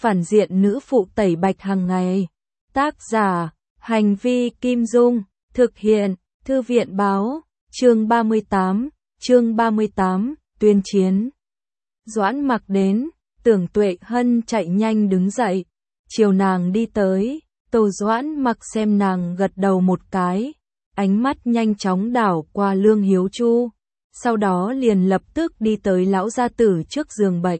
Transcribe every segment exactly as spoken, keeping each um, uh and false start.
phản diện nữ phụ tẩy bạch hàng ngày. Tác giả, Hành vi Kim Dung, thực hiện, Thư viện báo, chương ba mươi tám, chương ba mươi tám, tuyên chiến. Doãn Mặc đến, Tưởng Tuệ Hân chạy nhanh đứng dậy, chiều nàng đi tới, Tô Doãn Mặc xem nàng gật đầu một cái, ánh mắt nhanh chóng đảo qua Lương Hiếu Chu, sau đó liền lập tức đi tới lão gia tử trước giường bệnh.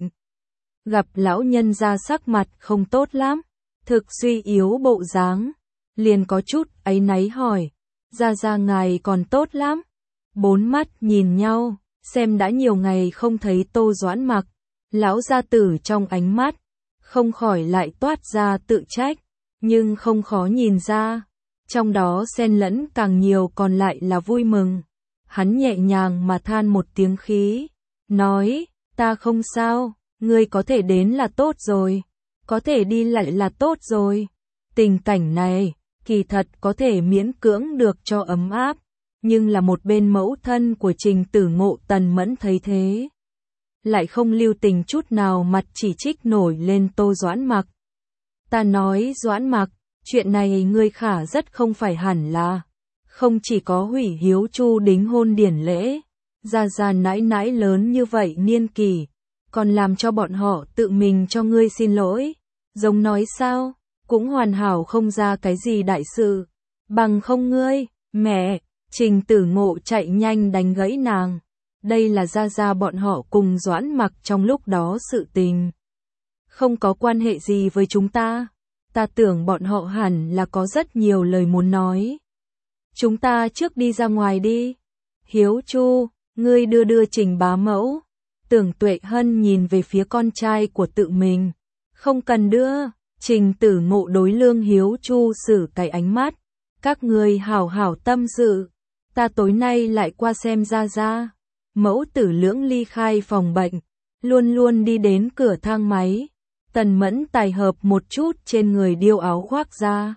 Gặp lão nhân gia sắc mặt không tốt lắm, thực suy yếu bộ dáng, liền có chút áy náy hỏi, gia gia ngài còn tốt lắm. Bốn mắt nhìn nhau, xem đã nhiều ngày không thấy Tô Doãn Mặc, lão gia tử trong ánh mắt, không khỏi lại toát ra tự trách, nhưng không khó nhìn ra, trong đó xen lẫn càng nhiều còn lại là vui mừng. Hắn nhẹ nhàng mà than một tiếng khí, nói, ta không sao, ngươi có thể đến là tốt rồi, có thể đi lại là tốt rồi. Tình cảnh này, kỳ thật có thể miễn cưỡng được cho ấm áp, nhưng là một bên mẫu thân của Trình Tử Ngộ Tần Mẫn thấy thế, lại không lưu tình chút nào mặt chỉ trích nổi lên Tô Doãn Mặc. Ta nói Doãn Mặc, chuyện này ngươi khả rất không phải hẳn là, không chỉ có hủy Hiếu Chu đính hôn điển lễ, gia gia nãi nãi lớn như vậy niên kỷ, còn làm cho bọn họ tự mình cho ngươi xin lỗi, giống nói sao, cũng hoàn hảo không ra cái gì đại sự, bằng không ngươi, mẹ. Trình Tử Ngộ chạy nhanh đánh gãy nàng, đây là gia gia bọn họ cùng Doãn Mặc trong lúc đó sự tình, không có quan hệ gì với chúng ta, ta tưởng bọn họ hẳn là có rất nhiều lời muốn nói. Chúng ta trước đi ra ngoài đi. Hiếu Chu, ngươi đưa đưa Trình bá mẫu. Tưởng Tuệ Hân nhìn về phía con trai của tự mình. Không cần đưa. Trình Tử Ngộ đối Lương Hiếu Chu xử cái ánh mắt. Các ngươi hảo hảo tâm sự. Ta tối nay lại qua xem gia gia. Mẫu tử lưỡng ly khai phòng bệnh. Luôn luôn đi đến cửa thang máy. Tần Mẫn tài hợp một chút trên người điêu áo khoác ra.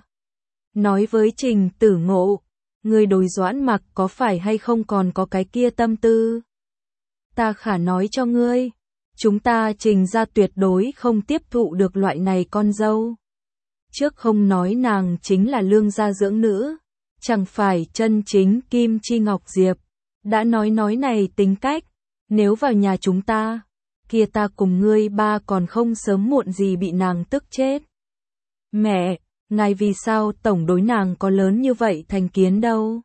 Nói với Trình Tử Ngộ. Người đối Doãn Mặc có phải hay không còn có cái kia tâm tư? Ta khả nói cho ngươi, chúng ta Trình gia tuyệt đối không tiếp thụ được loại này con dâu. Trước không nói nàng chính là Lương gia dưỡng nữ, chẳng phải chân chính Kim Chi Ngọc Diệp. Đã nói nói này tính cách, nếu vào nhà chúng ta, kia ta cùng ngươi ba còn không sớm muộn gì bị nàng tức chết. Mẹ! Ngài vì sao tổng đối nàng có lớn như vậy thành kiến đâu?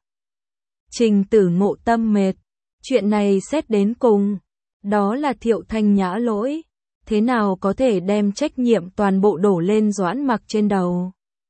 Trình Tử Ngộ tâm mệt, chuyện này xét đến cùng, đó là Thiệu Thanh Nhã lỗi, thế nào có thể đem trách nhiệm toàn bộ đổ lên Doãn Mặc trên đầu?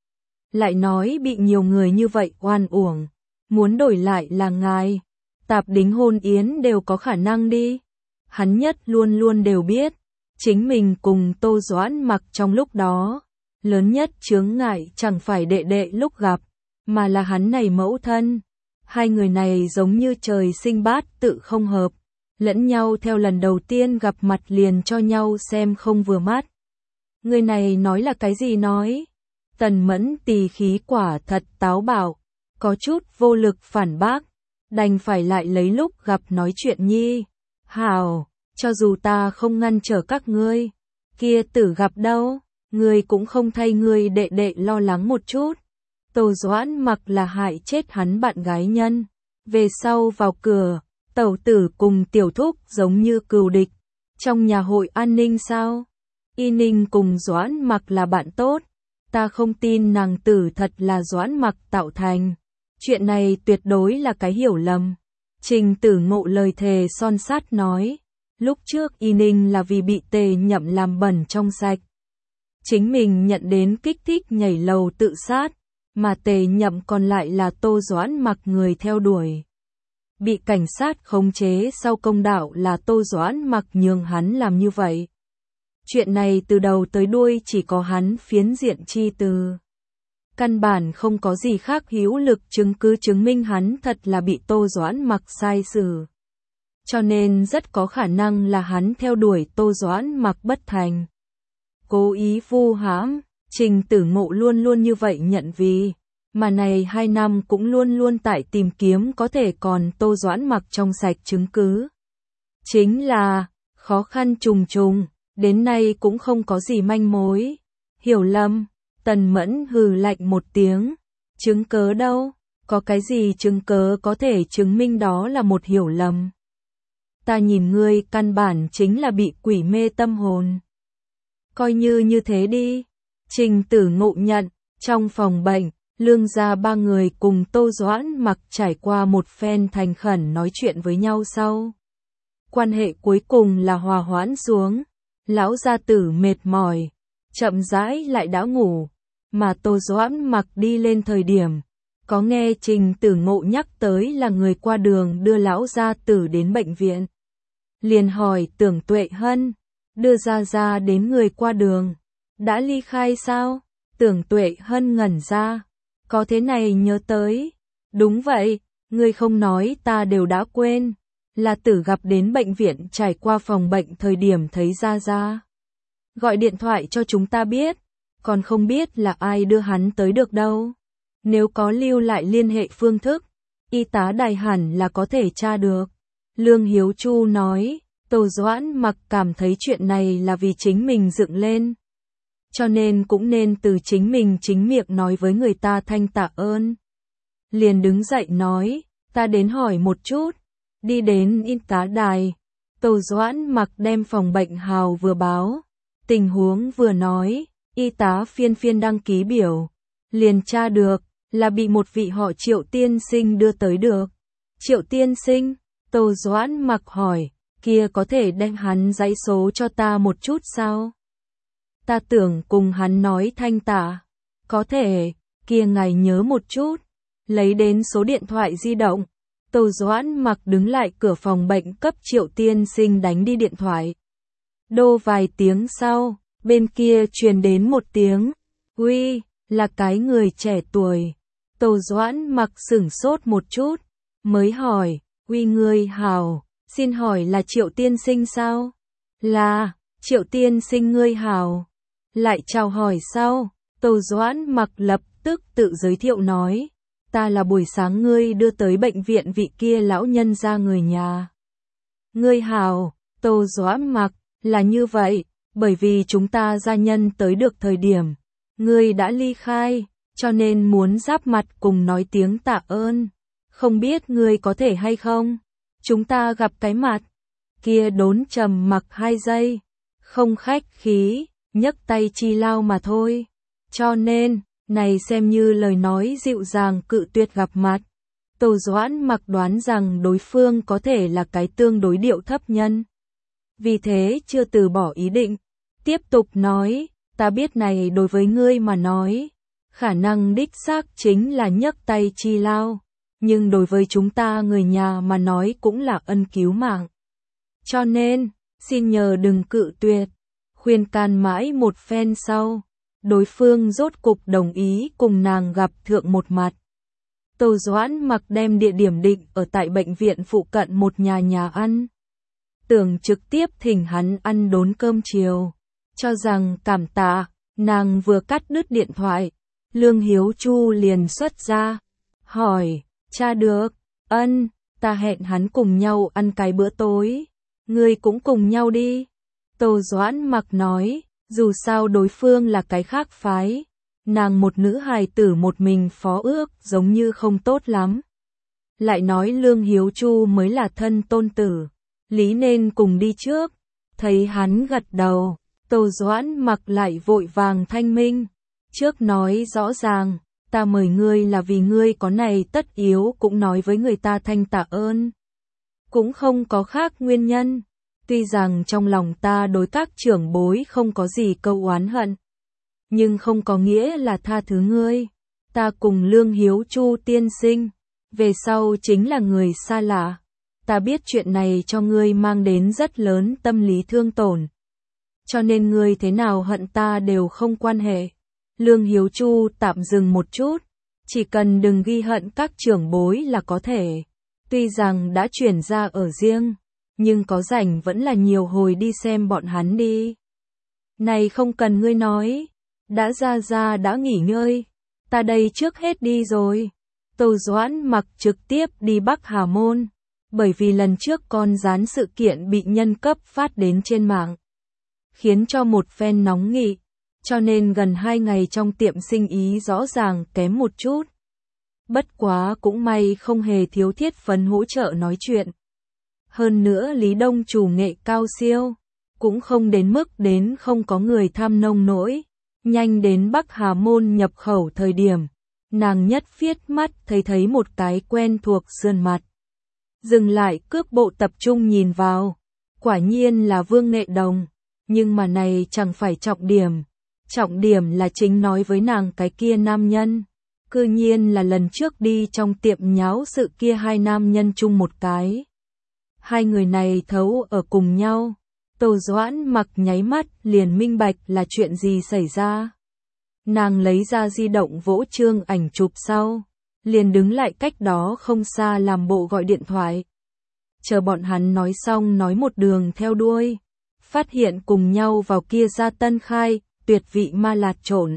Lại nói bị nhiều người như vậy oan uổng, muốn đổi lại là ngài, tạp đính hôn yến đều có khả năng đi. Hắn nhất luôn luôn đều biết, chính mình cùng Tô Doãn Mặc trong lúc đó, lớn nhất chướng ngại chẳng phải đệ đệ lúc gặp, mà là hắn này mẫu thân. Hai người này giống như trời sinh bát tự không hợp, lẫn nhau theo lần đầu tiên gặp mặt liền cho nhau xem không vừa mắt. Người này nói là cái gì nói? Tần Mẫn tỳ khí quả thật táo bạo, có chút vô lực phản bác, đành phải lại lấy lúc gặp nói chuyện nhi. Hảo, cho dù ta không ngăn trở các ngươi, kia tử gặp đâu? Ngươi cũng không thay ngươi đệ đệ lo lắng một chút. Tô Doãn Mặc là hại chết hắn bạn gái nhân. Về sau vào cửa, tẩu tử cùng tiểu thúc giống như cừu địch. Trong nhà hội an ninh sao? Y Ninh cùng Doãn Mặc là bạn tốt. Ta không tin nàng tử thật là Doãn Mặc tạo thành. Chuyện này tuyệt đối là cái hiểu lầm. Trình Tử Ngộ lời thề son sắt nói. Lúc trước Y Ninh là vì bị Tề Nhậm làm bẩn trong sạch. Chính mình nhận đến kích thích nhảy lầu tự sát, mà Tề Nhậm còn lại là Tô Doãn Mặc người theo đuổi. Bị cảnh sát khống chế sau công đạo là Tô Doãn Mặc nhường hắn làm như vậy. Chuyện này từ đầu tới đuôi chỉ có hắn phiến diện chi từ. Căn bản không có gì khác hữu lực chứng cứ chứng minh hắn thật là bị Tô Doãn Mặc sai xử. Cho nên rất có khả năng là hắn theo đuổi Tô Doãn Mặc bất thành. Cố ý vu hãm, Trình Tử Ngộ luôn luôn như vậy nhận vì, mà này hai năm cũng luôn luôn tại tìm kiếm có thể còn Tô Doãn Mặc trong sạch chứng cứ. Chính là, khó khăn trùng trùng, đến nay cũng không có gì manh mối. Hiểu lầm, Tần Mẫn hừ lạnh một tiếng. Chứng cớ đâu? Có cái gì chứng cớ có thể chứng minh đó là một hiểu lầm? Ta nhìn ngươi căn bản chính là bị quỷ mê tâm hồn. Coi như như thế đi. Trình Tử ngộ nhận, trong phòng bệnh, Lương gia ba người cùng Tô Doãn Mặc trải qua một phen thành khẩn nói chuyện với nhau sau. Quan hệ cuối cùng là hòa hoãn xuống. Lão gia tử mệt mỏi, chậm rãi lại đã ngủ, mà Tô Doãn Mặc đi lên thời điểm, có nghe Trình Tử ngộ nhắc tới là người qua đường đưa lão gia tử đến bệnh viện. Liền hỏi Tưởng Tuệ Hân, đưa ra ra đến người qua đường, đã ly khai sao? Tưởng Tuệ Hân ngẩn ra, có thế này nhớ tới, đúng vậy, ngươi không nói ta đều đã quên, là Tử gặp đến bệnh viện trải qua phòng bệnh thời điểm thấy ra ra. Gọi điện thoại cho chúng ta biết, còn không biết là ai đưa hắn tới được đâu. Nếu có lưu lại liên hệ phương thức, y tá đài hẳn là có thể tra được. Lương Hiếu Chu nói, Tô Doãn Mặc cảm thấy chuyện này là vì chính mình dựng lên. Cho nên cũng nên từ chính mình chính miệng nói với người ta thanh tạ ơn. Liền đứng dậy nói, ta đến hỏi một chút. Đi đến y tá đài, Tô Doãn Mặc đem phòng bệnh hào vừa báo. Tình huống vừa nói, y tá phiên phiên đăng ký biểu. Liền tra được, là bị một vị họ Triệu tiên sinh đưa tới được. Triệu tiên sinh, Tô Doãn Mặc hỏi, kia có thể đem hắn dãy số cho ta một chút sao? Ta tưởng cùng hắn nói thanh tạ. Có thể, kia ngài nhớ một chút. Lấy đến số điện thoại di động. Tô Doãn Mặc đứng lại cửa phòng bệnh cấp Triệu tiên sinh đánh đi điện thoại. Đô vài tiếng sau, bên kia truyền đến một tiếng. Uy, là cái người trẻ tuổi. Tô Doãn Mặc sửng sốt một chút, mới hỏi, uy ngươi hào, xin hỏi là Triệu tiên sinh sao? Là, Triệu tiên sinh ngươi hào. Lại chào hỏi sau, Tô Doãn Mặc lập tức tự giới thiệu nói, ta là buổi sáng ngươi đưa tới bệnh viện vị kia lão nhân gia người nhà. Ngươi hào, Tô Doãn Mặc, là như vậy, bởi vì chúng ta gia nhân tới được thời điểm, ngươi đã ly khai, cho nên muốn giáp mặt cùng nói tiếng tạ ơn. Không biết ngươi có thể hay không? Chúng ta gặp cái mặt. Kia đốn trầm mặc hai giây, không khách khí, nhấc tay chi lao mà thôi. Cho nên, này xem như lời nói dịu dàng cự tuyệt gặp mặt. Tô Doãn Mặc đoán rằng đối phương có thể là cái tương đối điệu thấp nhân. Vì thế chưa từ bỏ ý định. Tiếp tục nói, ta biết này đối với ngươi mà nói, khả năng đích xác chính là nhấc tay chi lao. Nhưng đối với chúng ta người nhà mà nói cũng là ân cứu mạng. Cho nên, xin nhờ đừng cự tuyệt. Khuyên can mãi một phen sau, đối phương rốt cục đồng ý cùng nàng gặp thượng một mặt. Tô Doãn Mặc đem địa điểm định ở tại bệnh viện phụ cận một nhà nhà ăn. Tưởng trực tiếp thỉnh hắn ăn đốn cơm chiều. Cho rằng cảm tạ, nàng vừa cắt đứt điện thoại. Lương Hiếu Chu liền xuất ra, hỏi, cha được, ân, ta hẹn hắn cùng nhau ăn cái bữa tối. Ngươi cũng cùng nhau đi. Tô Doãn Mặc nói, dù sao đối phương là cái khác phái, nàng một nữ hài tử một mình phó ước giống như không tốt lắm. Lại nói Lương Hiếu Chu mới là thân tôn tử, lý nên cùng đi trước. Thấy hắn gật đầu, Tô Doãn Mặc lại vội vàng thanh minh. Trước nói rõ ràng, ta mời ngươi là vì ngươi có này tất yếu cũng nói với người ta thanh tạ ơn. Cũng không có khác nguyên nhân. Tuy rằng trong lòng ta đối các trưởng bối không có gì câu oán hận, nhưng không có nghĩa là tha thứ ngươi. Ta cùng Lương Hiếu Chu tiên sinh, về sau chính là người xa lạ. Ta biết chuyện này cho ngươi mang đến rất lớn tâm lý thương tổn. Cho nên ngươi thế nào hận ta đều không quan hệ. Lương Hiếu Chu tạm dừng một chút, chỉ cần đừng ghi hận các trưởng bối là có thể. Tuy rằng đã chuyển ra ở riêng, nhưng có rảnh vẫn là nhiều hồi đi xem bọn hắn đi. Này không cần ngươi nói, đã ra ra đã nghỉ ngơi, ta đây trước hết đi rồi. Tô Doãn Mặc trực tiếp đi Bắc Hà Môn, bởi vì lần trước con gián sự kiện bị nhân cấp phát đến trên mạng, khiến cho một phen nóng nghị. cho nên gần hai ngày trong tiệm sinh ý rõ ràng kém một chút. Bất quá cũng may không hề thiếu Thiết Phấn hỗ trợ nói chuyện. Hơn nữa Lý Đông chủ nghệ cao siêu, cũng không đến mức đến không có người tham nông nỗi. Nhanh đến Bắc Hà Môn nhập khẩu thời điểm, nàng nhất viết mắt thấy thấy một cái quen thuộc sườn mặt. Dừng lại cước bộ tập trung nhìn vào, quả nhiên là Vương Nghệ Đồng, nhưng mà này chẳng phải trọng điểm. Trọng điểm là chính nói với nàng cái kia nam nhân. Cư nhiên là lần trước đi trong tiệm nháo sự kia hai nam nhân chung một cái. Hai người này thấu ở cùng nhau. Tô Doãn Mặc nháy mắt liền minh bạch là chuyện gì xảy ra. Nàng lấy ra di động vỗ trương ảnh chụp sau, liền đứng lại cách đó không xa làm bộ gọi điện thoại. Chờ bọn hắn nói xong nói một đường theo đuôi, phát hiện cùng nhau vào kia ra Tân Khai, tuyệt vị ma lạt trộn.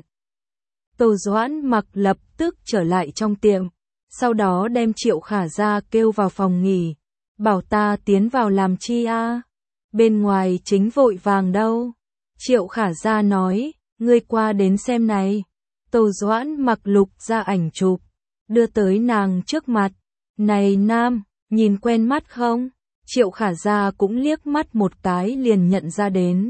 Tô Doãn Mặc lập tức trở lại trong tiệm, sau đó đem Triệu Khả Gia kêu vào phòng nghỉ, bảo ta tiến vào làm chi a? Bên ngoài chính vội vàng đâu. Triệu Khả Gia nói, ngươi qua đến xem này. Tô Doãn Mặc lục ra ảnh chụp, đưa tới nàng trước mặt. Này nam, nhìn quen mắt không? Triệu Khả Gia cũng liếc mắt một cái liền nhận ra đến.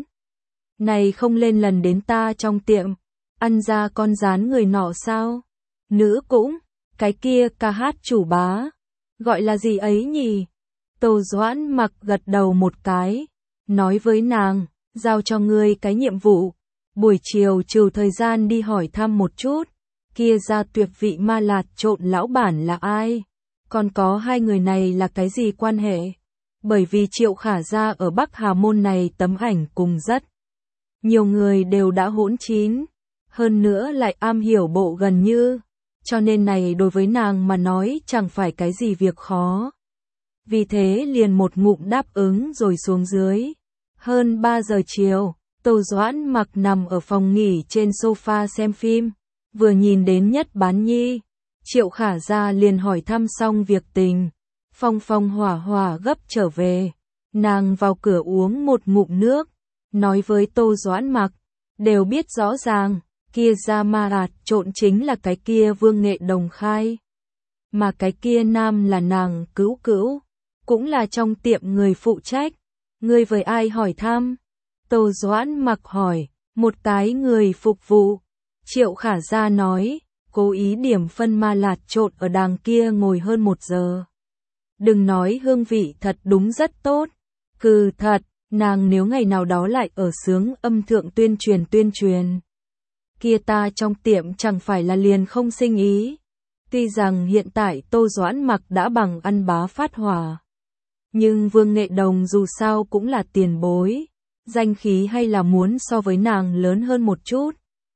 Này không lên lần đến ta trong tiệm, ăn ra con rán người nọ sao? Nữ cũng, cái kia ca hát chủ bá, gọi là gì ấy nhỉ? Tô Doãn Mặc gật đầu một cái, nói với nàng, giao cho ngươi cái nhiệm vụ, buổi chiều trừ thời gian đi hỏi thăm một chút, kia ra tuyệt vị ma lạt trộn lão bản là ai? Còn có hai người này là cái gì quan hệ? Bởi vì Triệu Khả Gia ở Bắc Hà Môn này tấm ảnh cùng rất nhiều người đều đã hỗn chín, hơn nữa lại am hiểu bộ gần như, cho nên này đối với nàng mà nói chẳng phải cái gì việc khó. Vì thế liền một ngụm đáp ứng rồi xuống dưới. Hơn ba giờ chiều, Tô Doãn Mặc nằm ở phòng nghỉ trên sofa xem phim, vừa nhìn đến Nhất Bán Nhi, Triệu Khả Gia liền hỏi thăm xong việc tình, phong phong hỏa hỏa gấp trở về, nàng vào cửa uống một ngụm nước, nói với Tô Doãn Mặc, đều biết rõ ràng, kia ra ma ạt trộn chính là cái kia Vương Nghệ Đồng khai, mà cái kia nam là nàng cứu cứu, cũng là trong tiệm người phụ trách. Ngươi với ai hỏi thăm? Tô Doãn Mặc hỏi, một cái người phục vụ. Triệu Khả Gia nói, cố ý điểm phân ma lạt trộn ở đàng kia ngồi hơn một giờ. Đừng nói hương vị thật đúng rất tốt. Cừ thật, nàng nếu ngày nào đó lại ở xướng âm thượng tuyên truyền tuyên truyền. Kia ta trong tiệm chẳng phải là liền không sinh ý. Tuy rằng hiện tại Tô Doãn Mặc đã bằng ăn bá phát hỏa. Nhưng Vương Nghệ Đồng dù sao cũng là tiền bối, danh khí hay là muốn so với nàng lớn hơn một chút.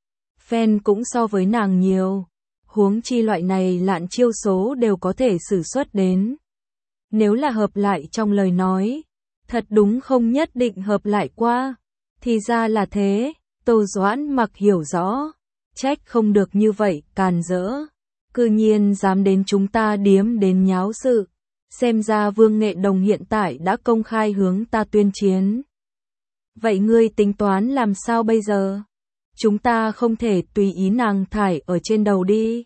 Fan cũng so với nàng nhiều, huống chi loại này lạn chiêu số đều có thể sử xuất đến. Nếu là hợp lại trong lời nói, thật đúng không nhất định hợp lại qua. Thì ra là thế, Tô Doãn Mặc hiểu rõ, trách không được như vậy càn rỡ. Cư nhiên dám đến chúng ta điếm đến nháo sự. Xem ra Vương Nghệ Đồng hiện tại đã công khai hướng ta tuyên chiến. Vậy ngươi tính toán làm sao bây giờ? Chúng ta không thể tùy ý nàng thải ở trên đầu đi.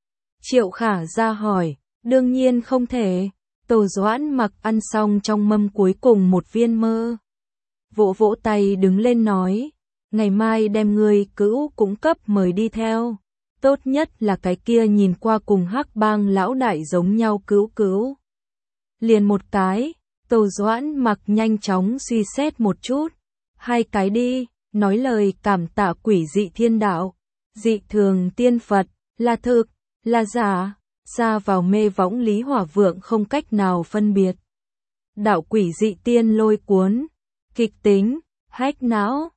Triệu Khả Gia hỏi, đương nhiên không thể. Tô Doãn Mặc ăn xong trong mâm cuối cùng một viên mơ. Vỗ vỗ tay đứng lên nói, ngày mai đem ngươi cữu cũng cấp mời đi theo. Tốt nhất là cái kia nhìn qua cùng Hắc Bang lão đại giống nhau cữu cữu. Liền một cái, Tô Doãn Mặc nhanh chóng suy xét một chút. Hai cái đi, nói lời cảm tạ quỷ dị thiên đạo, dị thường tiên Phật, là thực, là giả, ra vào mê võng Lý Hỏa Vượng không cách nào phân biệt. Đạo quỷ dị tiên lôi cuốn, kịch tính, hách não.